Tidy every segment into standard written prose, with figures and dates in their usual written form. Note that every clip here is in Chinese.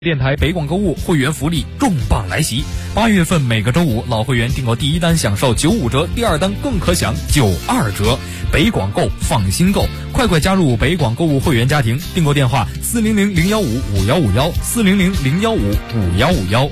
电台北广购物会员福利重磅来袭！8月份每个周五，老会员订购第一单享受95折，第二单更可享92折。北广购，放心购，快加入北广购物会员家庭！订购电话400-015-5151，400-015-5151。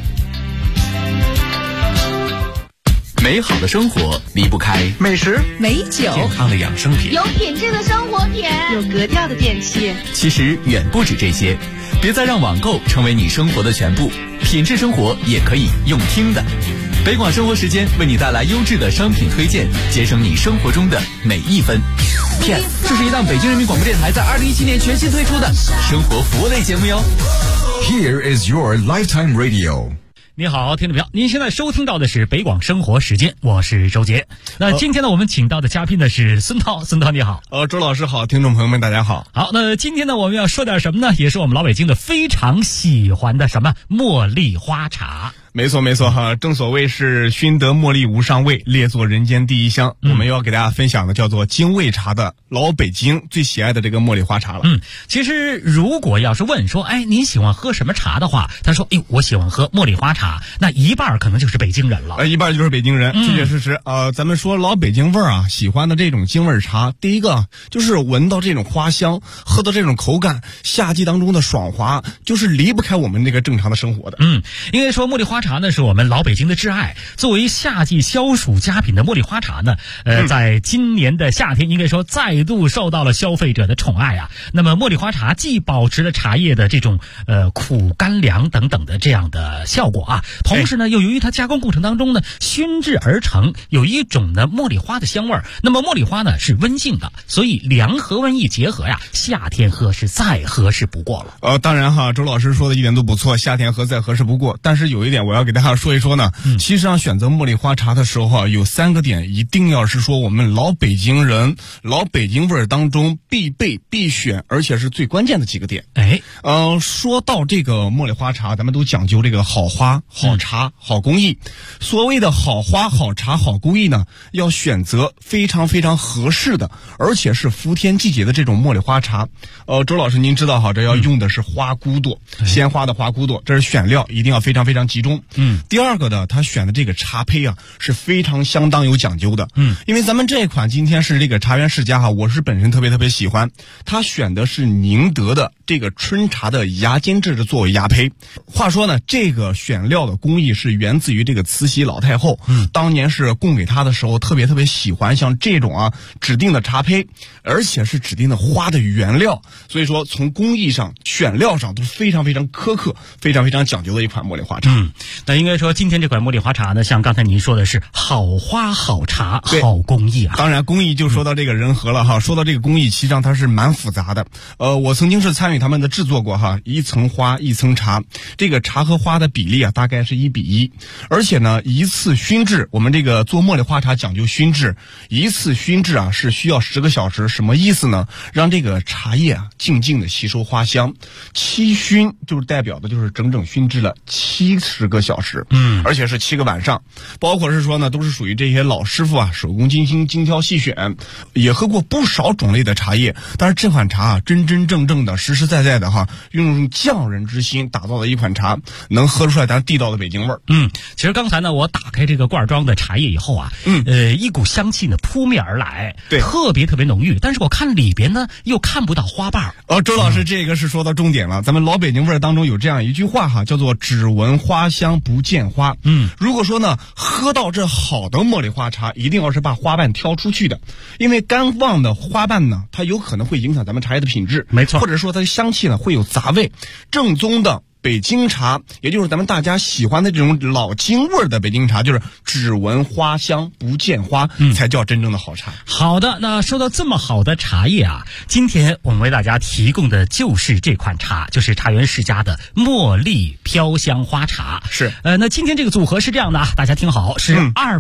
美好的生活离不开美食、 美酒、 健康的养生品， 有品质的生活品， 有格调的电器。 其实远不止这些，别再让网购成为你生活的全部，品质生活也可以用听的。北广生活时间为你带来优质的商品推荐，节省你生活中的每一分。Yes， 这是一档北京人民广播电台在2017年全新推出的生活服务类节目哟。 Here is your lifetime radio。 你好，听众朋友，您现在收听到的是北广生活时间，我是周杰。那今天呢，我们请到的嘉宾呢是孙涛，孙涛你好。 周老师好，听众朋友们大家好。 好，那今天呢，我们要说点什么呢？也是我们老北京的非常喜欢的什么茉莉花茶。 没错哈，正所谓是熏得茉莉无上味，列作人间第一香。我们要给大家分享的叫做京味茶的老北京最喜爱的这个茉莉花茶了。 其实如果要是问说，您喜欢喝什么茶的话，他说，我喜欢喝茉莉花茶，那一半可能就是北京人了。 一半就是北京人，确确实实。咱们说老北京味儿啊，喜欢的这种京味茶，第一个就是闻到这种花香，喝到这种口感，夏季当中的爽滑，就是离不开我们这个正常的生活的。 应该说茉莉花茶呢是我们老北京的挚爱。作为夏季消暑佳品的茉莉花茶呢，在今年的夏天应该说再度受到了消费者的宠爱啊。那么茉莉花茶既保持了茶叶的这种苦甘凉等等的这样的效果啊，同时呢又由于它加工过程当中呢熏制而成，有一种呢茉莉花的香味儿。那么茉莉花呢是温性的，所以凉和温一结合呀，夏天喝是再合适不过了。 当然哈，周老师说的一点都不错，夏天喝再合适不过。但是有一点我要给大家说一说呢，其实上选择茉莉花茶的时候有3个点一定要是说我们老北京人老北京味儿当中必备必选，而且是最关键的几个点。说到这个茉莉花茶，咱们都讲究这个好花好茶好工艺。所谓的好花好茶好工艺呢，要选择非常非常合适的，而且是伏天季节的这种茉莉花茶。周老师您知道哈，这要用的是花骨朵，鲜花的花骨朵，这是选料一定要非常非常集中。第二个呢，他选的这个茶胚啊是非常相当有讲究的。因为咱们这一款今天是这个茶园世家哈，我是本身特别喜欢，他选的是宁德的这个春茶的芽尖制的作为芽胚。话说呢，这个选料的工艺是源自于这个慈禧老太后，当年是供给他的时候特别喜欢像这种指定的茶胚，而且是指定的花的原料，所以说从工艺上选料上都是非常非常苛刻非常非常讲究的一款茉莉花茶。 那应该说今天这款茉莉花茶呢，像刚才您说的是好花好茶好工艺啊。 当然工艺就说到这个人和了哈，说到这个工艺其实上它是蛮复杂的。我曾经是参与他们的制作过哈，一层花一层茶，这个茶和花的比例大概是1比1，而且呢一次熏制，我们这个做茉莉花茶讲究熏制，一次熏制是需要10个小时。什么意思呢？让这个茶叶静静的吸收花香。7熏就是代表的就是整整熏制了70个小时，而且是7个晚上。包括是说呢，都是属于这些老师傅手工精心精挑细选，也喝过不少种类的茶叶，但是这款茶真真正正的实实在在的用匠人之心打造的一款茶，能喝出来咱地道的北京味儿。 其实刚才呢，我打开这个罐装的茶叶以后一股香气呢扑面而来， 对， 特别浓郁，但是我看里边呢又看不到花瓣。 周老师这个是说到重点了，咱们老北京味儿当中有这样一句话叫做只闻花香不见花。如果说呢喝到这好的茉莉花茶，一定要是把花瓣挑出去的，因为干旺的花瓣呢，它有可能会影响咱们茶叶的品质， 没错， 或者说它的香气呢会有杂味。正宗的北京茶，也就是咱们大家喜欢的这种老京味的北京茶，就是只闻花香不见花，才叫真正的好茶。 好的，那说到这么好的茶叶今天我们为大家提供的就是这款茶，就是茶园世家的茉莉飘香花茶。 是那今天这个组合是这样的大家听好，是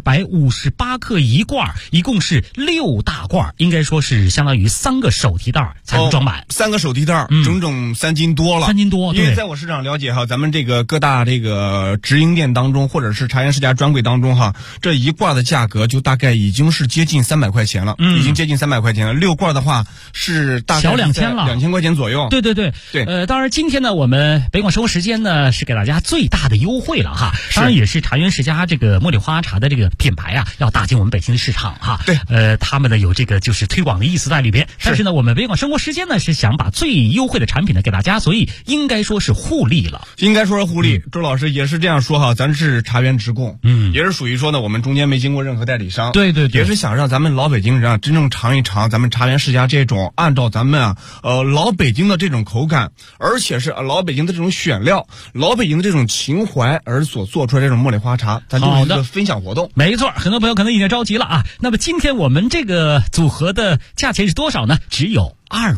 258克一罐，一共是6大罐，应该说是相当于3个手提袋才能装满。 3个手提袋整整3斤多了。 3斤多， 因为在我市场了解哈，咱们这个各大这个直营店当中，或者是茶园世家专柜当中哈，这一罐的价格就大概已经是接近300块钱了，已经接近300块钱了。6罐的话是大概小2000了 ，2000块钱左右。 对。当然今天呢，我们北广生活时间呢是给大家最大的优惠了哈。当然也是茶园世家这个茉莉花茶的这个品牌啊，要打进我们北京的市场哈。 对。 他们呢有这个就是推广的意思在里边。但是呢，我们北广生活时间呢是想把最优惠的产品呢给大家，所以应该说是互利了。 应该说是互利。周老师也是这样说哈，咱是茶园直供，也是属于说呢，我们中间没经过任何代理商。 对， 也是想让咱们老北京人啊，真正尝一尝咱们茶园世家这种按照咱们老北京的这种口感，而且是老北京的这种选料，老北京的这种情怀而所做出来这种茉莉花茶，咱就是一个分享活动。 没错，很多朋友可能已经着急了啊。那么今天我们这个组合的价钱是多少呢？只有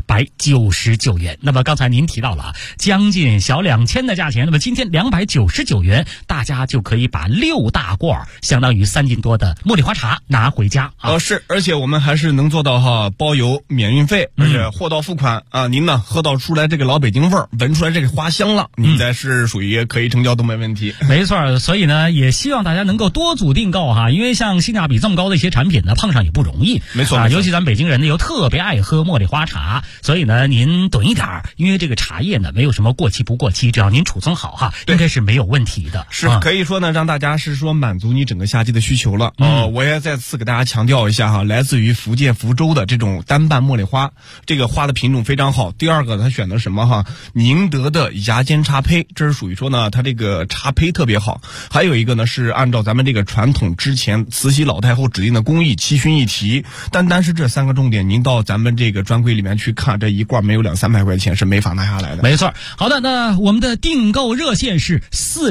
299元。那么刚才您提到了将近小2000的价钱，那么今天299元，大家就可以把6大罐，相当于3斤多的茉莉花茶拿回家啊。 是，而且我们还是能做到哈包邮免运费，而且货到付款啊。您呢喝到出来这个老北京味儿，闻出来这个花香了，您再是属于可以成交都没问题。 没错，所以呢也希望大家能够多组订购哈，因为像性价比这么高的一些产品呢，碰上也不容易。 没错， 尤其咱们北京人呢又特别爱喝茉莉花茶，所以呢您囤一点儿，因为这个茶叶呢没有什么过期不过期，只要您储存好哈，应该是没有问题的。 是可以说呢，让大家是说满足你整个夏季的需求了。我也再次给大家强调一下哈，来自于福建福州的这种单瓣茉莉花，这个花的品种非常好。第二个它选的什么哈，宁德的芽尖茶胚，这是属于说呢它这个茶胚特别好。还有一个呢是按照咱们这个传统之前慈禧老太后指定的工艺7熏1提，单是这3个重点，您到咱们这个专柜里面去看，这一罐没有200-300块钱是没法拿下来的。 没错。好的，那我们的订购热线是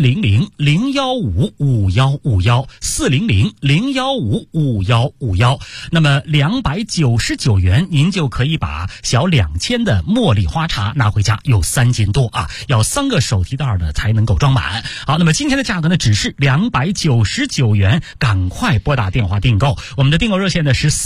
400-015-5151，400-015-5151。那么299元，您就可以把小2000的茉莉花茶拿回家，有3斤多啊，要3个手提袋呢才能够装满。好，那么今天的价格呢只是299元，赶快拨打电话订购。我们的订购热线呢是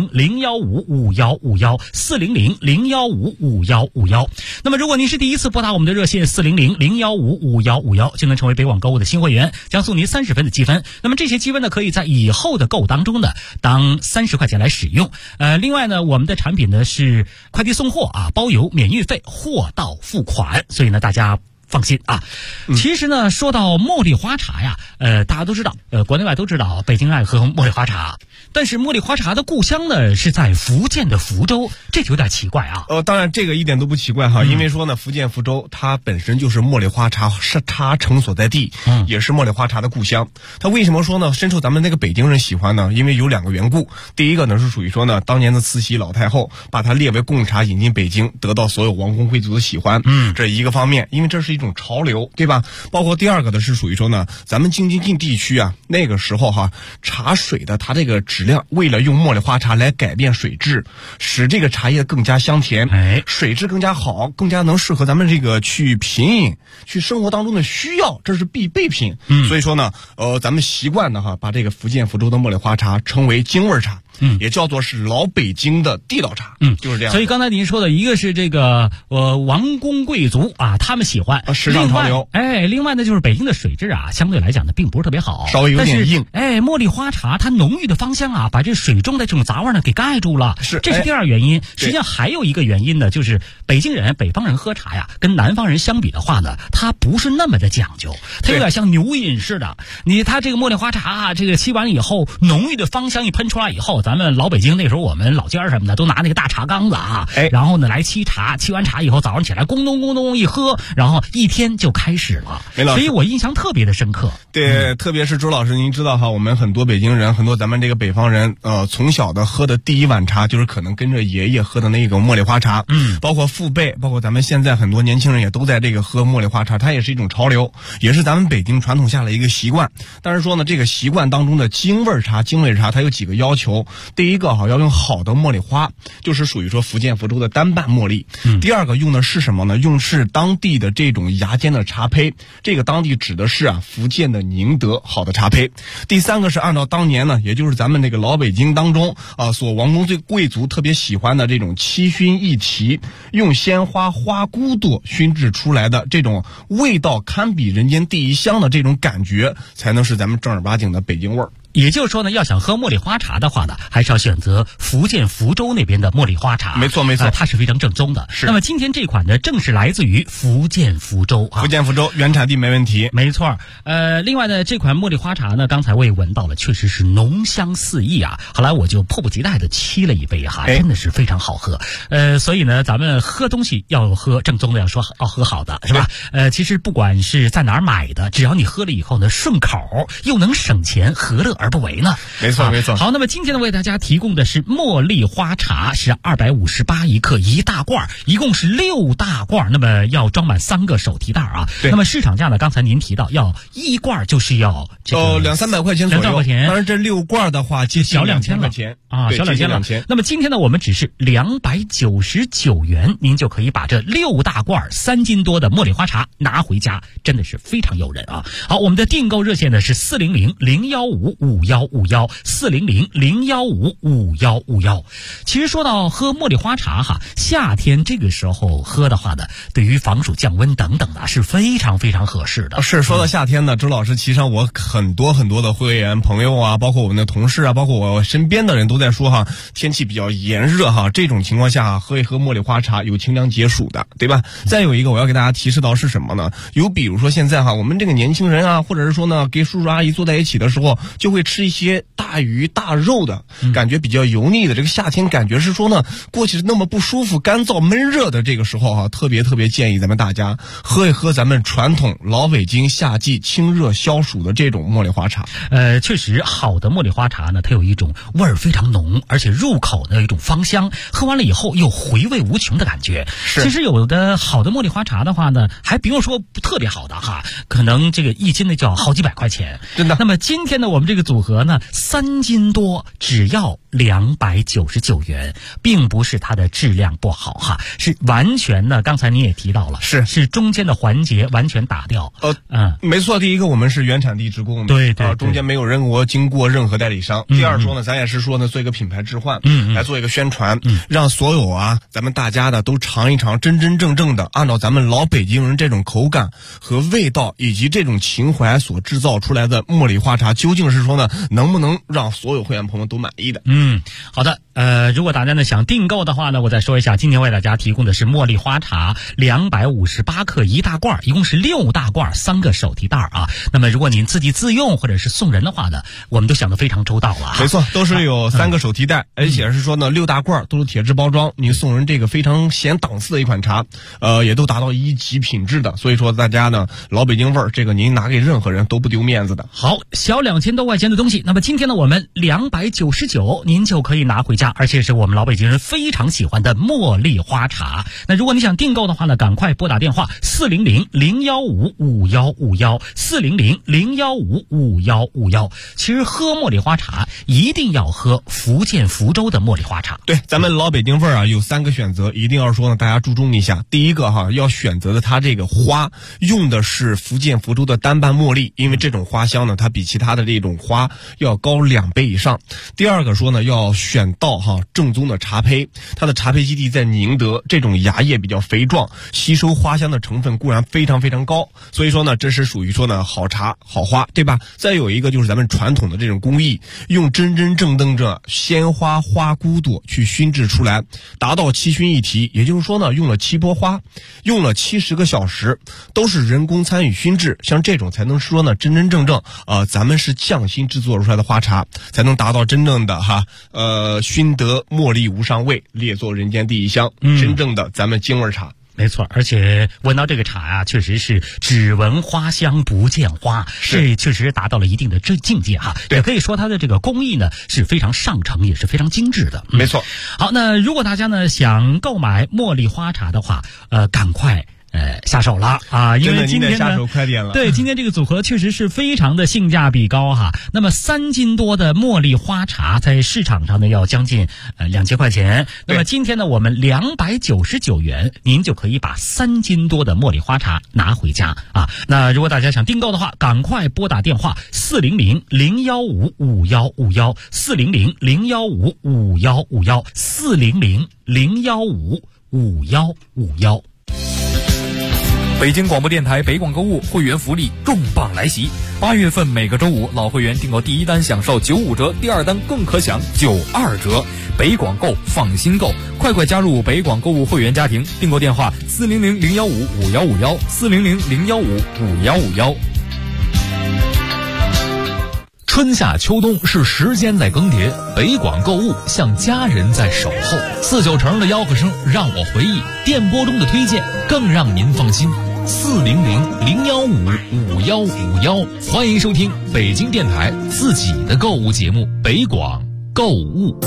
400-015-5151，400-015-5151。那么如果您是第一次拨打我们的热线400-015-5151，就能成为北广购物的新会员，将送您30分的积分。那么这些积分呢可以在以后的购物当中呢当30块钱来使用。另外呢，我们的产品呢是快递送货啊，包邮免运费，货到付款，所以呢大家放心啊。其实呢说到茉莉花茶呀，大家都知道，国内外都知道北京爱喝茉莉花茶，但是茉莉花茶的故乡呢是在福建的福州，这就有点奇怪啊。 当然这个一点都不奇怪哈，因为说呢福建福州它本身就是茉莉花茶茶城所在地，也是茉莉花茶的故乡。它为什么说呢深受咱们那个北京人喜欢呢？因为有2个缘故。第一个呢是属于说呢当年的慈禧老太后把它列为贡茶引进北京，得到所有王公贵族的喜欢，这一个方面，因为这是一种潮流，对吧？包括第二个的是属于说呢咱们京津冀地区啊，那个时候哈茶水的它这个质量，为了用茉莉花茶来改变水质，使这个茶叶更加香甜，水质更加好，更加能适合咱们这个去品饮，去生活当中的需要，这是必备品。所以说呢咱们习惯的哈把这个福建福州的茉莉花茶称为京味茶，也叫做是老北京的地道茶，就是这样。 所以刚才您说的一个是这个王公贵族啊，他们喜欢时尚潮流， 另外呢就是北京的水质啊相对来讲呢并不是特别好， 稍微有点硬。 茉莉花茶它浓郁的芳香啊，把这水中的这种杂味呢给盖住了，这是第二原因。实际上还有一个原因呢，就是北京人北方人喝茶呀跟南方人相比的话呢，它不是那么的讲究，它有点像牛饮似的。它这个茉莉花茶这个沏完了以后，浓郁的芳香一喷出来以后，咱们老北京那时候我们老家什么的都拿那个大茶缸子啊，然后呢来沏茶，沏完茶以后早上起来咣咚咣咚一喝，然后一天就开始了。所以我印象特别的深刻。 对，特别是周老师您知道哈，我们很多北京人，很多咱们这个北方人从小的喝的第一碗茶就是可能跟着爷爷喝的那个茉莉花茶，包括父辈，包括咱们现在很多年轻人也都在这个喝茉莉花茶，它也是一种潮流，也是咱们北京传统下的一个习惯。但是说呢这个习惯当中的京味茶它有几个要求， 第一个哈，要用好的茉莉花，就是属于说福建福州的单瓣茉莉。第二个用的是什么呢？用的是当地的这种芽尖的茶胚，这个当地指的是福建的宁德好的茶胚。第三个是按照当年呢，也就是咱们这个老北京当中所王公贵族特别喜欢的这种七熏一提，用鲜花花骨朵熏制出来的这种味道堪比人间第一香的这种感觉，才能是咱们正儿八经的北京味儿。 也就是说呢，要想喝茉莉花茶的话呢，还是要选择福建福州那边的茉莉花茶。 没错没错， 它是非常正宗的。 是。 那么今天这款呢，正是来自于福建福州福建福州原产地没问题。 没错。另外呢，这款茉莉花茶呢，刚才我也闻到了，确实是浓香四溢啊。后来我就迫不及待的沏了一杯哈，真的是非常好喝。所以呢，咱们喝东西要喝正宗的，要喝好的，是吧？其实不管是在哪儿买的，只要你喝了以后呢顺口，又能省钱，何乐而不为呢？ 没错没错。 好，那么今天呢为大家提供的是茉莉花茶，是258一克一大罐，一共是6大罐，那么要装满3个手提袋啊。那么市场价呢，刚才您提到要一罐就是要 200-300块钱左右。 200块钱。 当然这6罐的话接近小2000 块钱啊，小2000了。那么今天呢我们只是299元，您就可以把这6大罐3斤多的茉莉花茶拿回家，真的是非常诱人啊。好，我们的订购热线呢是400-015-5151，400-015-5151。其实说到喝茉莉花茶哈，夏天这个时候喝的话呢，对于防暑降温等等的是非常非常合适的。 是，说到夏天呢，周老师其实我很多的会员朋友啊，包括我们的同事啊，包括我身边的人都在说天气比较炎热这种情况下喝一喝茉莉花茶有清凉解暑的，对吧？再有一个我要给大家提示到是什么呢？有比如说现在我们这个年轻人啊，或者是说呢跟叔叔阿姨坐在一起的时候，就会吃一些大鱼大肉的，感觉比较油腻的。这个夏天感觉是说呢过去那么不舒服干燥闷热的这个时候特别建议咱们大家喝一喝咱们传统老北京夏季清热消暑的这种茉莉花茶。 确实好的茉莉花茶呢，它有一种味儿非常浓，而且入口的一种芳香，喝完了以后有回味无穷的感觉。其实有的好的茉莉花茶的话呢，还不用说特别好的可能这个1斤呢就要好几百块钱， 真的。 那么今天呢我们这个组合呢3斤多只要299元，并不是它的质量不好是完全呢，刚才你也提到了，是中间的环节完全打掉。 没错，第一个我们是原产地直供的， 对， 中间没有经过任何代理商。第二说呢，咱也是说呢做一个品牌置换，来做一个宣传，让所有咱们大家的都尝一尝真正的按照咱们老北京人这种口感和味道以及这种情怀所制造出来的茉莉花茶，究竟是说呢能不能让所有会员朋友都满意的。 好的。如果大家呢想订购的话呢，我再说一下，今天为大家提供的是茉莉花茶258克一大罐，一共是6大罐3个手提袋那么如果您自己自用或者是送人的话呢，我们都想得非常周到了。 没错，都是有3个手提袋，而且是说呢6大罐都是铁质包装，您送人这个非常显档次的一款茶，也都达到1级品质的。所以说大家呢老北京味儿，这个您拿给任何人都不丢面子的。 好，小2000多块钱的东西，那么今天呢我们299您就可以拿回家，而且是我们老北京人非常喜欢的茉莉花茶。那如果你想订购的话呢，赶快拨打电话400-015-5151，400-015-5151。其实喝茉莉花茶一定要喝福建福州的茉莉花茶。 对，咱们老北京味儿有3个选择，一定要说呢大家注重一下。第一个要选择的它这个花用的是福建福州的单瓣茉莉，因为这种花香呢它比其他的这种花要高2倍以上。第二个说呢要选到正宗的茶胚，它的茶胚基地在宁德，这种芽叶比较肥壮，吸收花香的成分固然非常高，所以说呢这是属于说呢好茶好花，对吧？再有一个就是咱们传统的这种工艺，用真正的鲜花花骨朵去熏制出来，达到七熏一提，也就是说呢用了7波花，用了70个小时，都是人工参与熏制，像这种才能说呢真正咱们是匠心制作出来的花茶，才能达到真正的熏得茉莉无上味，列作人间第一香，真正的咱们京味茶。 没错，而且闻到这个茶确实是只闻花香不见花，这确实达到了一定的境界也可以说它的这个工艺呢是非常上乘，也是非常精致的。 没错。 好，那如果大家呢想购买茉莉花茶的话，赶快下手了啊！因为今天呢， 下手快点了。 对，今天这个组合确实是非常的性价比高哈。那么3斤多的茉莉花茶在市场上呢要将近2000块钱。那么今天呢，我们299元，您就可以把3斤多的茉莉花茶拿回家啊。那如果大家想订购的话，赶快拨打电话400-015-5151 400-015-5151 400-015-5151。 北京广播电台北广购物会员福利重磅来袭！8月份每个周五，老会员订购第一单享受95折，第二单更可享92折。北广购，放心购，快快加入北广购物会员家庭！订购电话400-015-5151 400-015-5151。 春夏秋冬是时间在更迭，北广购物像家人在守候。49成的吆喝声让我回忆，电波中的推荐更让您放心。400-015-5151，欢迎收听北京电台自己的购物节目北广购物。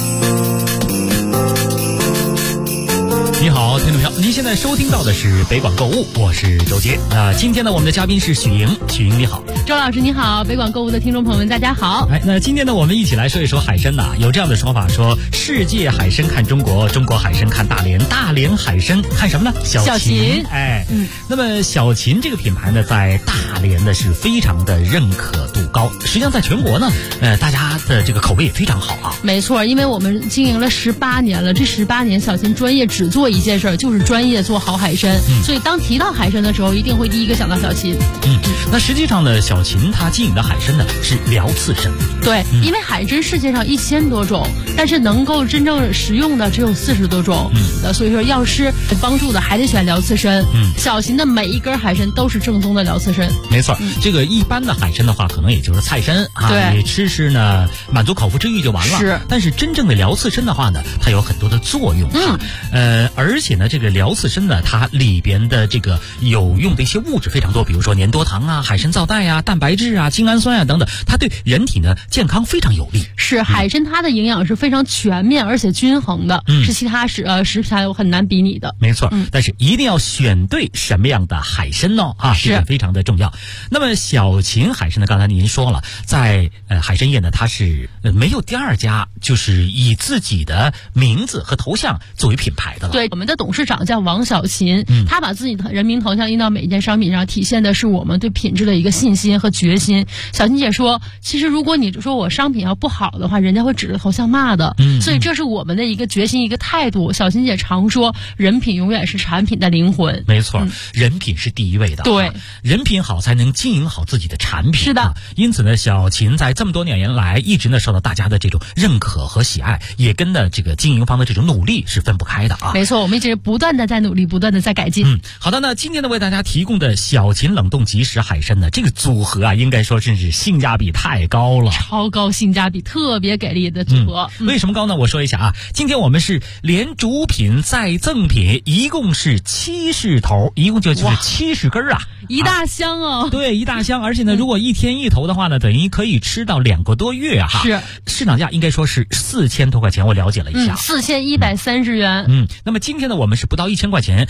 你好，听众朋友，您现在收听到的是北广购物，我是周杰。今天呢，我们的嘉宾是许莹，许莹你好。 周老师你好，北广购物的听众朋友们大家好。 那今天呢，我们一起来说一说海参呐。有这样的说法说，世界海参看中国，中国海参看大连，大连海参看什么呢？小秦。那么小秦这个品牌呢，在大连呢是非常的认可度高，实际上在全国呢，大家的这个口碑也非常好啊。 没错，因为我们经营了18年了，这18年小秦专业只做一件事，就是专业做好海参。所以当提到海参的时候，一定会第一个想到小秦。 那实际上呢，小秦它经营的海参呢是辽刺参。 对，因为海参世界上1000多种，但是能够真正食用的只有40多种。所以说药师帮助的还得选辽刺参。小秦的每一根海参都是正宗的辽刺参。 没错，这个一般的海参的话，可能也就是菜参啊， 对， 你吃呢满足口腹之欲就完了。 是， 但是真正的辽刺参的话呢，它有很多的作用啊。而且呢，这个辽刺参呢，它里边的这个有用的一些物质非常多，比如说粘多糖啊、海参皂苷啊、蛋白质啊、精氨酸啊等等，它对人体呢健康非常有利。 是，海参它的营养是非常全面而且均衡的，是其他食品有很难比拟的。 没错，但是一定要选对什么样的海参哦啊，这个非常的重要。那么小秦海参呢，刚才您说了，在海参业呢，它是没有第二家就是以自己的名字和头像作为品牌的了。 对，我们的董事长叫王小秦，他把自己的人名头像印到每一件商品上，体现的是我们对品质的一个信心和决心。小秦姐说，其实如果你说我商品要不好的话，人家会指着头像骂的。所以这是我们的一个决心，一个态度。小秦姐常说，人品永远是产品的灵魂。 没错，人品是第一位的。 对， 人品好才能经营好自己的产品。 是的， 因此呢，小秦在这么多年来一直呢受到大家的这种认可和喜爱，也跟呢这个经营方的这种努力是分不开的啊。 没错，我们一直不断的在努力，不断的在改进。 好的，那今天呢为大家提供的小秦冷冻即食海参呢，这个组合啊，应该说真是性价比太高了， 超高性价比，特别给力的组合。 为什么高呢？我说一下啊，今天我们是连主品再赠品，一共是70头，一共就是70根啊， 一大箱哦。 对，一大箱，而且呢，如果一天一头的话呢，等于可以吃到2个多月哈。 是， 市场价应该说是4000多块钱，我了解了一下 ，4130元。 那么今天呢，我们是不到1000块钱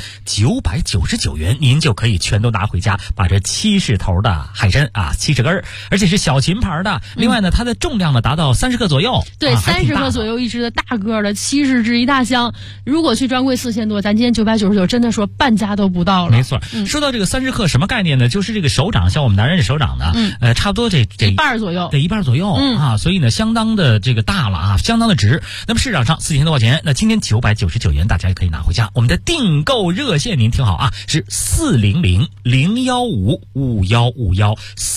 ，999元，您就可以全都拿回家，把这70头的海参啊，70根，而且是小秦牌的。另外呢，它的重量呢达到30克左右。 对，30克左右一只的大个的70只一大箱。如果去专柜4000多，咱今天999，真的说半价都不到了。 没错，说到这个30克什么概念呢？就是这个手掌，像我们男人的手掌呢，差不多这一半左右， 对，一半左右啊，所以呢，相当的这个大了啊，相当的值。那么市场上4000多块钱，那今天999元，大家也可以拿回家。我们的订购热线您听好啊，是400-015-5151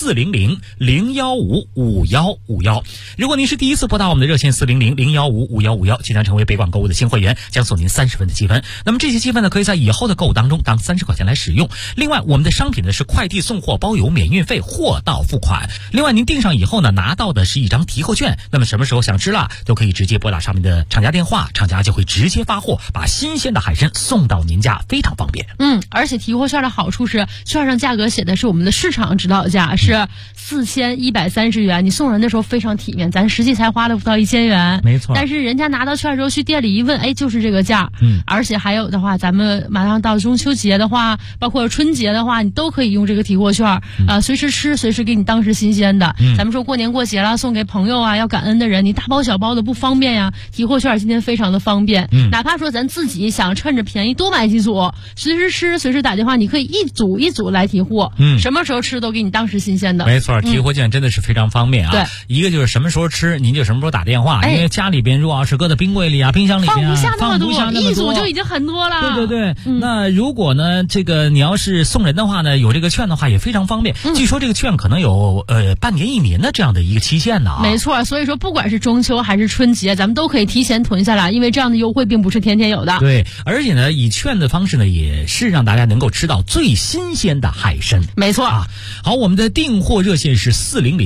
400-015-5151。如果您是第一次拨打我们的热线400-015-5151，即将成为北广购物的新会员，将送您30分的积分。那么这些积分呢，可以在以后的购物当中当30块钱来使用。另外，我们的商品呢是快递送货包邮，免运费，货到付款。另外，您订上以后呢，拿到的是一张提货券。那么什么时候想吃了，都可以直接拨打上面的厂家电话，厂家就会直接发货，把新鲜的海参送到您家，非常方便。 而且提货券的好处是，券上价格写的是我们的市场指导价， 价是4130元，你送人的时候非常体面，咱实际才花了不到1000元， 没错。 但是人家拿到券之后去店里一问，哎，就是这个价。而且还有的话，咱们马上到中秋节的话，包括春节的话，你都可以用这个提货券，随时吃，随时给你当时新鲜的。咱们说过年过节了，送给朋友啊，要感恩的人，你大包小包的不方便呀，提货券今天非常的方便。哪怕说咱自己想趁着便宜多买几组，随时吃，随时打电话，你可以一组一组来提货，什么时候吃都给你当时新鲜的。 没错，提货券真的是非常方便啊。 对， 一个就是什么时候吃，您就什么时候打电话，因为家里边如果要是搁在冰柜里啊、冰箱里边放不下那么多， 一组就已经很多了。 对对对，那如果呢，这个你要是送人的话呢，有这个券的话也非常方便。据说这个券可能有半年1年的这样的一个期限呢啊。 没错，所以说不管是中秋还是春节，咱们都可以提前囤下来，因为这样的优惠并不是天天有的。 对，而且呢，以券的方式呢，也是让大家能够吃到最新鲜的海参。 没错啊。好，我们的订货热线是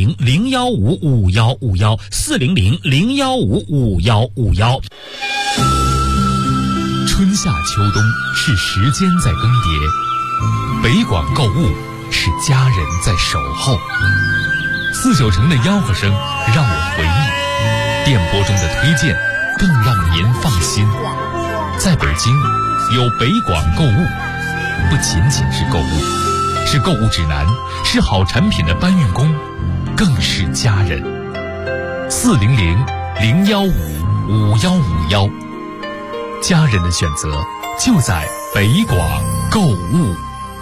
400-015-5151，400-015-5151。 春夏秋冬是时间在更迭，北广购物是家人在守候。49城的吆喝声让我回忆，电波中的推荐更让您放心。在北京，有北广购物，不仅仅是购物，是购物指南，是好产品的搬运工，更是家人。400-015-5151，家人的选择就在北广购物。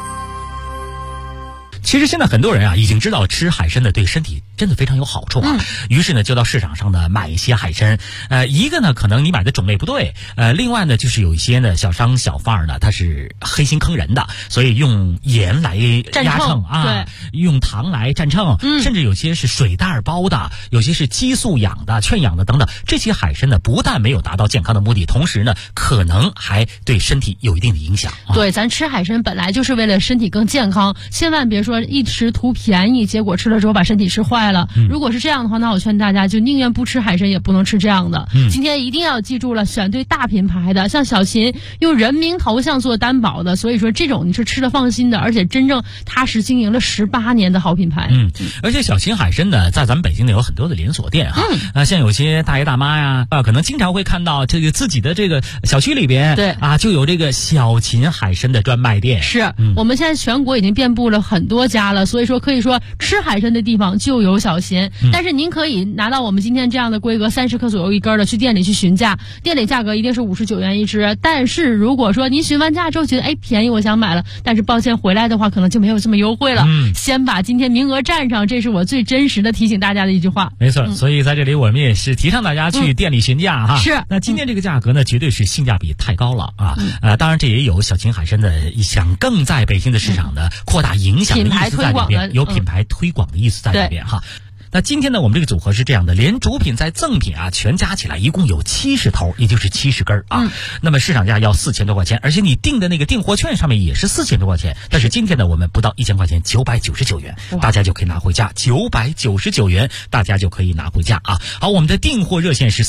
其实现在很多人啊，已经知道吃海参的对身体真的非常有好处啊。于是呢，就到市场上呢买一些海参。一个呢，可能你买的种类不对；另外呢，就是有一些呢小商小贩呢，他是黑心坑人的，所以用盐来压秤啊， 对， 用糖来蘸秤，甚至有些是水袋包的，有些是激素养的、劝养的等等。这些海参呢，不但没有达到健康的目的，同时呢，可能还对身体有一定的影响。 对，咱吃海参本来就是为了身体更健康，千万别说一时图便宜，结果吃了之后把身体吃坏了。如果是这样的话，那我劝大家就宁愿不吃海参，也不能吃这样的。今天一定要记住了，选对大品牌的，像小秦用人名头像做担保的，所以说这种你是吃的放心的，而且真正踏实经营了18年的好品牌。 而且小秦海参呢，在咱们北京呢有很多的连锁店哈。像有些大爷大妈呀，可能经常会看到这个自己的这个小区里边， 对啊，就有这个小秦海参的专卖店。 是，我们现在全国已经遍布了很多家了，所以说可以说吃海参的地方就有小秦。但是您可以拿到我们今天这样的规格30克左右一根的，去店里去询价，店里价格一定是59元一只。但是如果说您询完价之后觉得便宜，我想买了，但是抱歉回来的话可能就没有这么优惠了。先把今天名额占上，这是我最真实的提醒大家的一句话。 没错，所以在这里我们也是提倡大家去店里询价哈。 是， 那今天这个价格呢，绝对是性价比太高了啊。当然这也有小秦海参的想更在北京的市场的扩大影响的意思在里边，有品牌推广的意思在里边哈。那今天呢，我们这个组合是这样的，连主品再赠品啊，全加起来一共有70头，也就是70根啊。那么市场价要4000多块钱，而且你订的那个订货券上面也是4000多块钱。但是今天呢，我们不到1000块钱，999元，大家就可以拿回家，999元，大家就可以拿回家啊。好，我们的订货热线是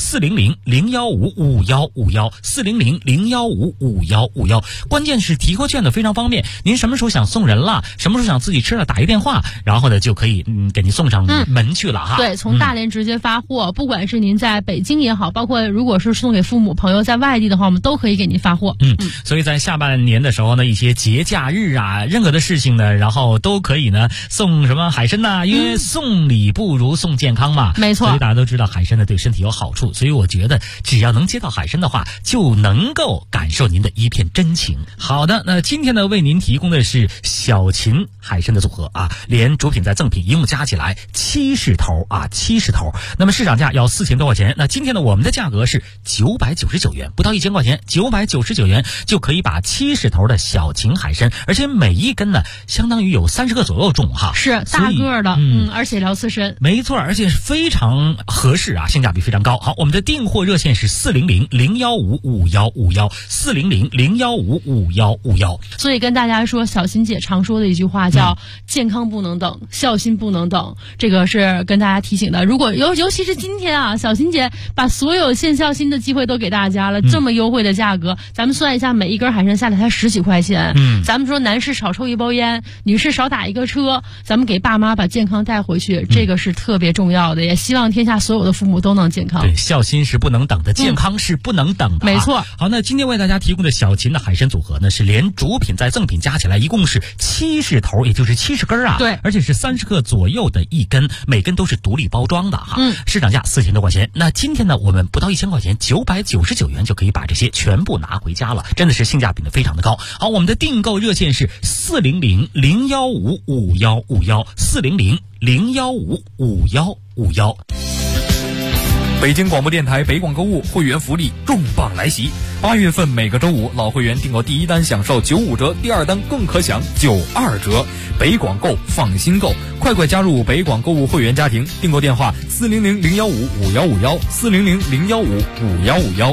400-015-5151，400-015-5151。关键是提货券的非常方便，您什么时候想送人了，什么时候想自己吃了，打一电话，然后呢就可以给您送上门去了哈。 对，从大连直接发货，不管是您在北京也好，包括如果是送给父母朋友在外地的话，我们都可以给您发货。 所以在下半年的时候呢，一些节假日啊，任何的事情呢，然后都可以呢送什么海参呐，因为送礼不如送健康嘛。 没错， 所以大家都知道海参呢对身体有好处，所以我觉得只要能接到海参的话，就能够感受您的一片真情。好的，那今天呢为您提供的是小秦海参的组合啊，连主品再赠品一共加起来70头啊，70头。那么市场价要4000多块钱，那今天呢我们的价格是999元，不到1000块钱，999元就可以把70头的小秦海参，而且每一根呢相当于有30克左右重哈， 是大个的，而且聊刺身， 没错，而且是非常合适啊，性价比非常高。好，我们的订货热线是400-015-5151，400-015-5151。 所以跟大家说，小秦姐常说的一句话叫健康不能等，孝心不能等，这个是是跟大家提醒的，如果尤其是今天啊，小琴姐把所有献孝心的机会都给大家了，这么优惠的价格，咱们算一下，每一根海参下来才10几块钱。咱们说男士少抽一包烟，女士少打一个车，咱们给爸妈把健康带回去，这个是特别重要的，也希望天下所有的父母都能健康。 对，孝心是不能等的，健康是不能等的。 没错。 好，那今天为大家提供的小琴的海参组合呢，是连主品再赠品加起来一共是70头，也就是70根啊。 对， 而且是30克左右的一根，每根都是独立包装的哈。市场价4000多块钱。那今天呢，我们不到1000块钱，999元就可以把这些全部拿回家了，真的是性价比的非常的高。好，我们的订购热线是400-015-5151，400-015-5151。 北京广播电台北广购物会员福利重磅来袭！8月份每个周五，老会员订购第一单享受95折，第二单更可享92折。北广购，放心购，快快加入北广购物会员家庭。订购电话400-015-5151，400-015-5151。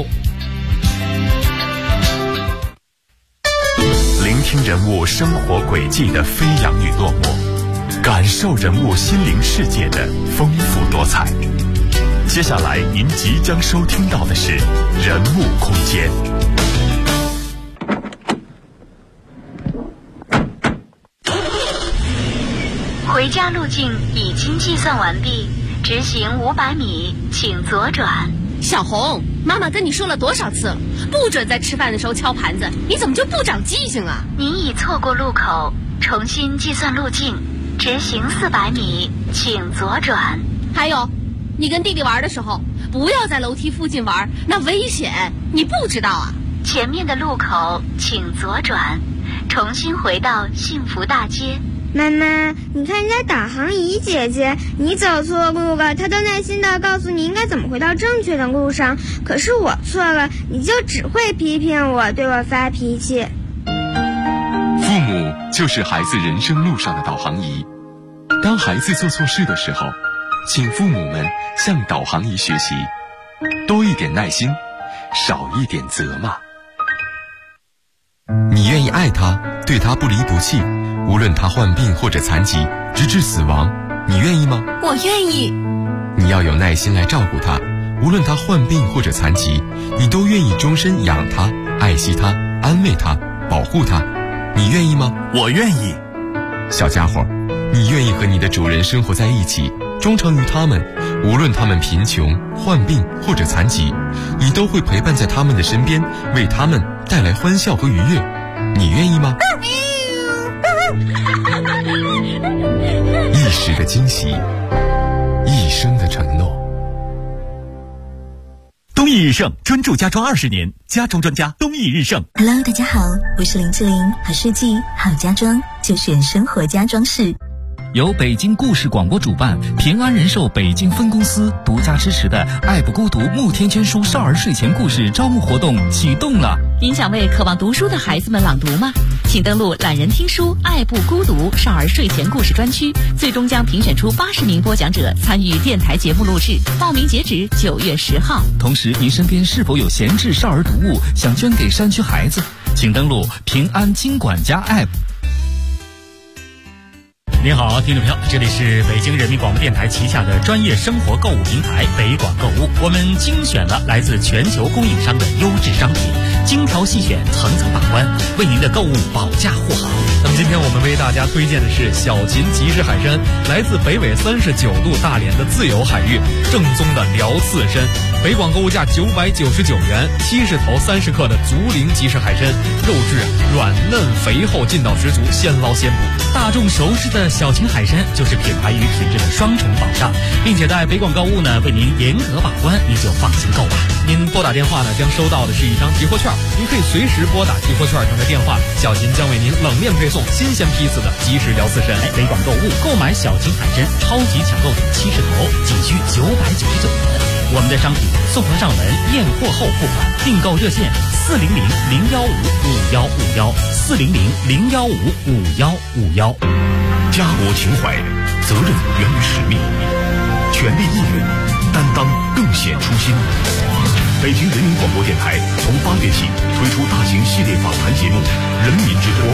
聆听人物生活轨迹的飞扬与落寞，感受人物心灵世界的丰富多彩。接下来您即将收听到的是人物空间。 回家路径已经计算完毕，直行500米，请左转。 小红，妈妈跟你说了多少次了，不准在吃饭的时候敲盘子，你怎么就不长记性啊？ 您已错过路口，重新计算路径，直行400米，请左转。 还有，你跟弟弟玩的时候，不要在楼梯附近玩，那危险，你不知道啊？ 前面的路口请左转，重新回到幸福大街。 妈妈，你看人家导航仪姐姐，你走错路了，她都耐心地告诉你应该怎么回到正确的路上，可是我错了，你就只会批评我，对我发脾气。 父母就是孩子人生路上的导航仪，当孩子做错事的时候，请父母们向导航仪学习，多一点耐心，少一点责骂。 你愿意爱他，对他不离不弃，无论他患病或者残疾，直至死亡，你愿意吗？ 我愿意。 你要有耐心来照顾他，无论他患病或者残疾，你都愿意终身养他、爱惜他、安慰他、保护他，你愿意吗？ 我愿意。 小家伙，你愿意和你的主人生活在一起，忠诚于他们，无论他们贫穷、患病或者残疾，你都会陪伴在他们的身边，为他们带来欢笑和愉悦，你愿意吗？一时的惊喜，一生的承诺。 东义日盛专注家装20年，家装专家东义日盛。 Hello， 大家好，我是林志玲，好设计好家装就选生活家装饰。 由北京故事广播主办，平安人寿北京分公司独家支持的爱不孤独慕天娟书少儿睡前故事招募活动启动了。 您想为渴望读书的孩子们朗读吗？请登录懒人听书爱不孤独少儿睡前故事专区，最终将评选出80名播讲者参与电台节目录制，报名截止9月10号。 同时，您身边是否有闲置少儿读物想捐给山区孩子？请登录平安金管家 App。 您好，听众朋友，这里是北京人民广播电台旗下的专业生活购物平台北广购物，我们精选了来自全球供应商的优质商品，精挑细选，层层把关，为您的购物保驾护航。 那么今天我们为大家推荐的是小秦即食海参，来自北纬39度大连的自由海域，正宗的辽刺参。北广购物价999元，70头30克的竹林即食海参，肉质软嫩肥厚，劲道十足，现捞现捕。 大众熟知的小秦海参就是品牌与品质的双重保障，并且在北广购物呢为您严格把关，您就放心购吧。 您拨打电话呢将收到的是一张集货券，您可以随时拨打集货券上的电话，小秦将为您冷链配送新鲜批次的即食辽刺参。 北广购物购买小秦海参超级抢购点70头，仅需999元。我们的商品送货上门，验货后付款。订购热线400-015-5151，400-015-5151。 家国情怀，责任源于使命，全力意愿，担当更显初心。北京人民广播电台从8月起推出大型系列访谈节目《人民之托》，